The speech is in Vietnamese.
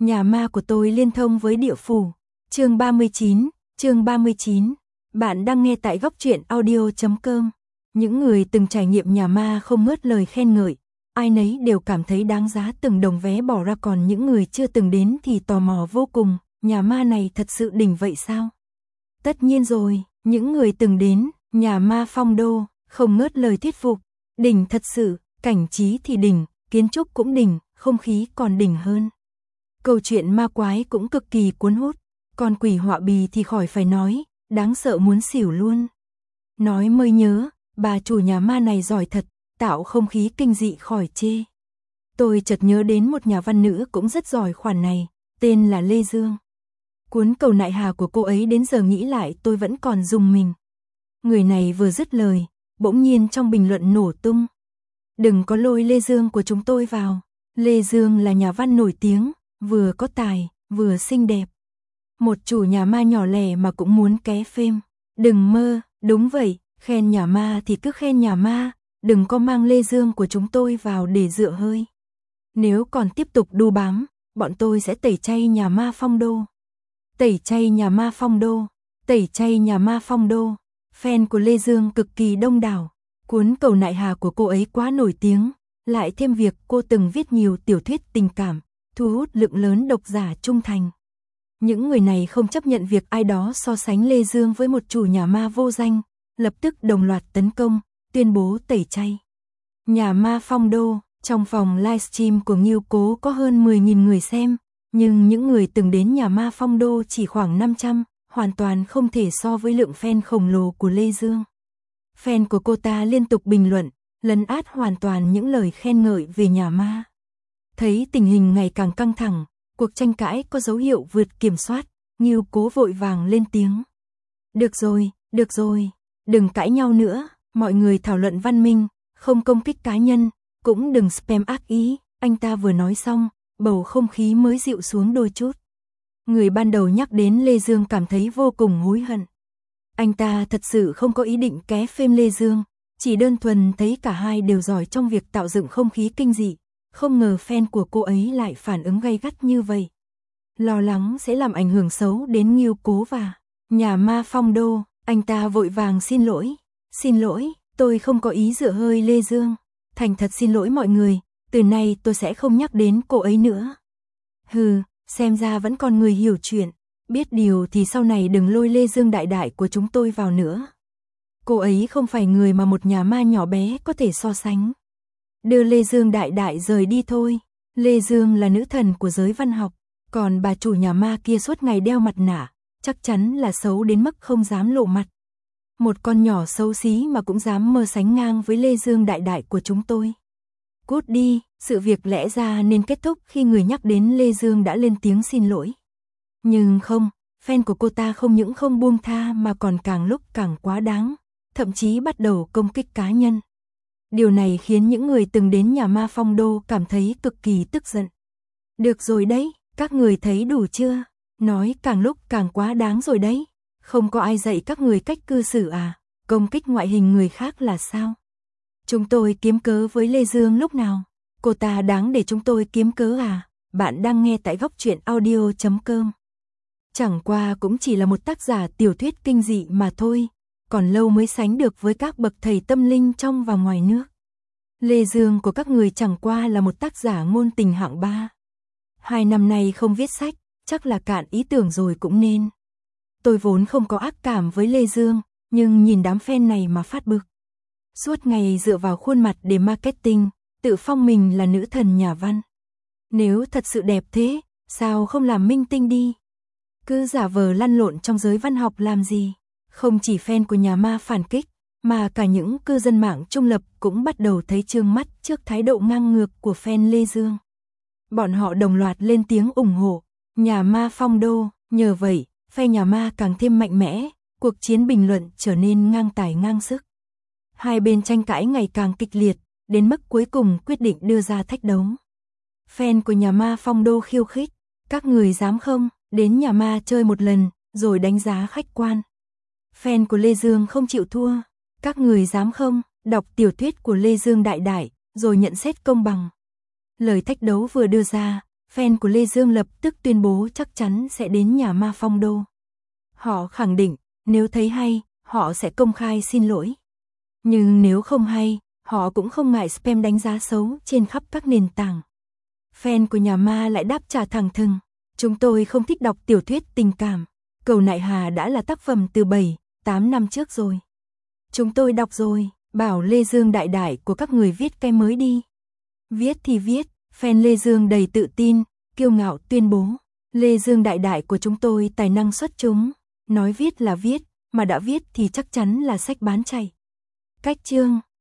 Nhà ma của tôi liên thông với địa phủ. Chương 39. Bạn đang nghe tại góc truyện audio.com. Những người từng trải nghiệm nhà ma không ngớt lời khen ngợi, ai nấy đều cảm thấy đáng giá từng đồng vé bỏ ra, còn những người chưa từng đến thì tò mò vô cùng, nhà ma này thật sự đỉnh vậy sao? Tất nhiên rồi, những người từng đến nhà ma Phong Đô không ngớt lời thuyết phục, đỉnh thật sự, cảnh trí thì đỉnh, kiến trúc cũng đỉnh, không khí còn đỉnh hơn. Câu chuyện ma quái cũng cực kỳ cuốn hút, còn quỷ họa bì thì khỏi phải nói, đáng sợ muốn xỉu luôn. Nói mới nhớ, bà chủ nhà ma này giỏi thật, tạo không khí kinh dị khỏi chê. Tôi chợt nhớ đến một nhà văn nữ cũng rất giỏi khoản này, tên là Lê Dương. Cuốn Cầu Nại Hà của cô ấy đến giờ nghĩ lại tôi vẫn còn rùng mình. Người này vừa dứt lời, bỗng nhiên trong bình luận nổ tung. Đừng có lôi Lê Dương của chúng tôi vào. Lê Dương là nhà văn nổi tiếng, vừa có tài, vừa xinh đẹp. Một chủ nhà ma nhỏ lẻ mà cũng muốn ké phêm. Đừng mơ, đúng vậy, khen nhà ma thì cứ khen nhà ma, đừng có mang Lê Dương của chúng tôi vào để dựa hơi. Nếu còn tiếp tục đu bám, bọn tôi sẽ tẩy chay nhà ma Phong Đô. Tẩy chay nhà ma Phong Đô, tẩy chay nhà ma Phong Đô. Fan của Lê Dương cực kỳ đông đảo. Cuốn Cầu Nại Hà của cô ấy quá nổi tiếng, lại thêm việc cô từng viết nhiều tiểu thuyết tình cảm, thu hút lượng lớn độc giả trung thành. Những người này không chấp nhận việc ai đó so sánh Lê Dương với một chủ nhà ma vô danh, lập tức đồng loạt tấn công, tuyên bố tẩy chay nhà ma Phong Đô. Trong phòng livestream của Nghiêu Cố có hơn 10.000 người xem, nhưng những người từng đến nhà ma Phong Đô chỉ khoảng 500, hoàn toàn không thể so với lượng fan khổng lồ của Lê Dương. Fan của cô ta liên tục bình luận, lấn át hoàn toàn những lời khen ngợi về nhà ma. Thấy tình hình ngày càng căng thẳng, cuộc tranh cãi có dấu hiệu vượt kiểm soát, Nghiêu Cố vội vàng lên tiếng. Được rồi, đừng cãi nhau nữa, mọi người thảo luận văn minh, không công kích cá nhân, cũng đừng spam ác ý. Anh ta vừa nói xong, bầu không khí mới dịu xuống đôi chút. Người ban đầu nhắc đến Lê Dương cảm thấy vô cùng hối hận. Anh ta thật sự không có ý định ké phêm Lê Dương, chỉ đơn thuần thấy cả hai đều giỏi trong việc tạo dựng không khí kinh dị, không ngờ fan của cô ấy lại phản ứng gay gắt như vậy. Lo lắng sẽ làm ảnh hưởng xấu đến Nghiêu Cố và nhà ma Phong Đô, anh ta vội vàng xin lỗi, tôi không có ý dựa hơi Lê Dương, thành thật xin lỗi mọi người, từ nay tôi sẽ không nhắc đến cô ấy nữa. Hừ, xem ra vẫn còn người hiểu chuyện, biết điều thì sau này đừng lôi Lê Dương đại đại của chúng tôi vào nữa. Cô ấy không phải người mà một nhà ma nhỏ bé có thể so sánh. Đưa Lê Dương đại đại rời đi thôi. Lê Dương là nữ thần của giới văn học, còn bà chủ nhà ma kia suốt ngày đeo mặt nạ, chắc chắn là xấu đến mức không dám lộ mặt. Một con nhỏ xấu xí mà cũng dám mơ sánh ngang với Lê Dương đại đại của chúng tôi. Cút đi, sự việc lẽ ra nên kết thúc khi người nhắc đến Lê Dương đã lên tiếng xin lỗi. Nhưng không, fan của cô ta không những không buông tha mà còn càng lúc càng quá đáng, thậm chí bắt đầu công kích cá nhân. Điều này khiến những người từng đến nhà ma Phong Đô cảm thấy cực kỳ tức giận. Được rồi đấy, các người thấy đủ chưa? Nói càng lúc càng quá đáng rồi đấy. Không có ai dạy các người cách cư xử à? Công kích ngoại hình người khác là sao? Chúng tôi kiếm cớ với Lê Dương lúc nào? Cô ta đáng để chúng tôi kiếm cớ à? Bạn đang nghe tại góc truyện audio.com. Chẳng qua cũng chỉ là một tác giả tiểu thuyết kinh dị mà thôi, còn lâu mới sánh được với các bậc thầy tâm linh trong và ngoài nước. Lê Dương của các người chẳng qua là một tác giả ngôn tình hạng 3. 2 năm nay không viết sách, chắc là cạn ý tưởng rồi cũng nên. Tôi vốn không có ác cảm với Lê Dương, nhưng nhìn đám fan này mà phát bực. Suốt ngày dựa vào khuôn mặt để marketing, tự phong mình là nữ thần nhà văn. Nếu thật sự đẹp thế, sao không làm minh tinh đi? Cứ giả vờ lăn lộn trong giới văn học làm gì? Không chỉ fan của nhà ma phản kích, mà cả những cư dân mạng trung lập cũng bắt đầu thấy trương mắt trước thái độ ngang ngược của fan Lê Dương. Bọn họ đồng loạt lên tiếng ủng hộ nhà ma Phong Đô, nhờ vậy, phe nhà ma càng thêm mạnh mẽ, cuộc chiến bình luận trở nên ngang tài ngang sức. Hai bên tranh cãi ngày càng kịch liệt, đến mức cuối cùng quyết định đưa ra thách đấu. Fan của nhà ma Phong Đô khiêu khích, các người dám không, đến nhà ma chơi một lần, rồi đánh giá khách quan. Fan của Lê Dương không chịu thua, các người dám không, đọc tiểu thuyết của Lê Dương đại đại, rồi nhận xét công bằng. Lời thách đấu vừa đưa ra, Fan của Lê Dương lập tức tuyên bố chắc chắn sẽ đến nhà ma Phong Đô. Họ khẳng định, nếu thấy hay, họ sẽ công khai xin lỗi. Nhưng nếu không hay, họ cũng không ngại spam đánh giá xấu trên khắp các nền tảng. Fan của nhà ma lại đáp trả thẳng thừng, chúng tôi không thích đọc tiểu thuyết tình cảm. Cầu Nại Hà đã là tác phẩm từ 7-8 năm trước rồi. Chúng tôi đọc rồi, bảo Lê Dương đại đại của các người viết cái mới đi. Viết thì viết, fan Lê Dương đầy tự tin, kiêu ngạo tuyên bố. Lê Dương đại đại của chúng tôi tài năng xuất chúng, nói viết là viết, mà đã viết thì chắc chắn là sách bán chạy. Cách chương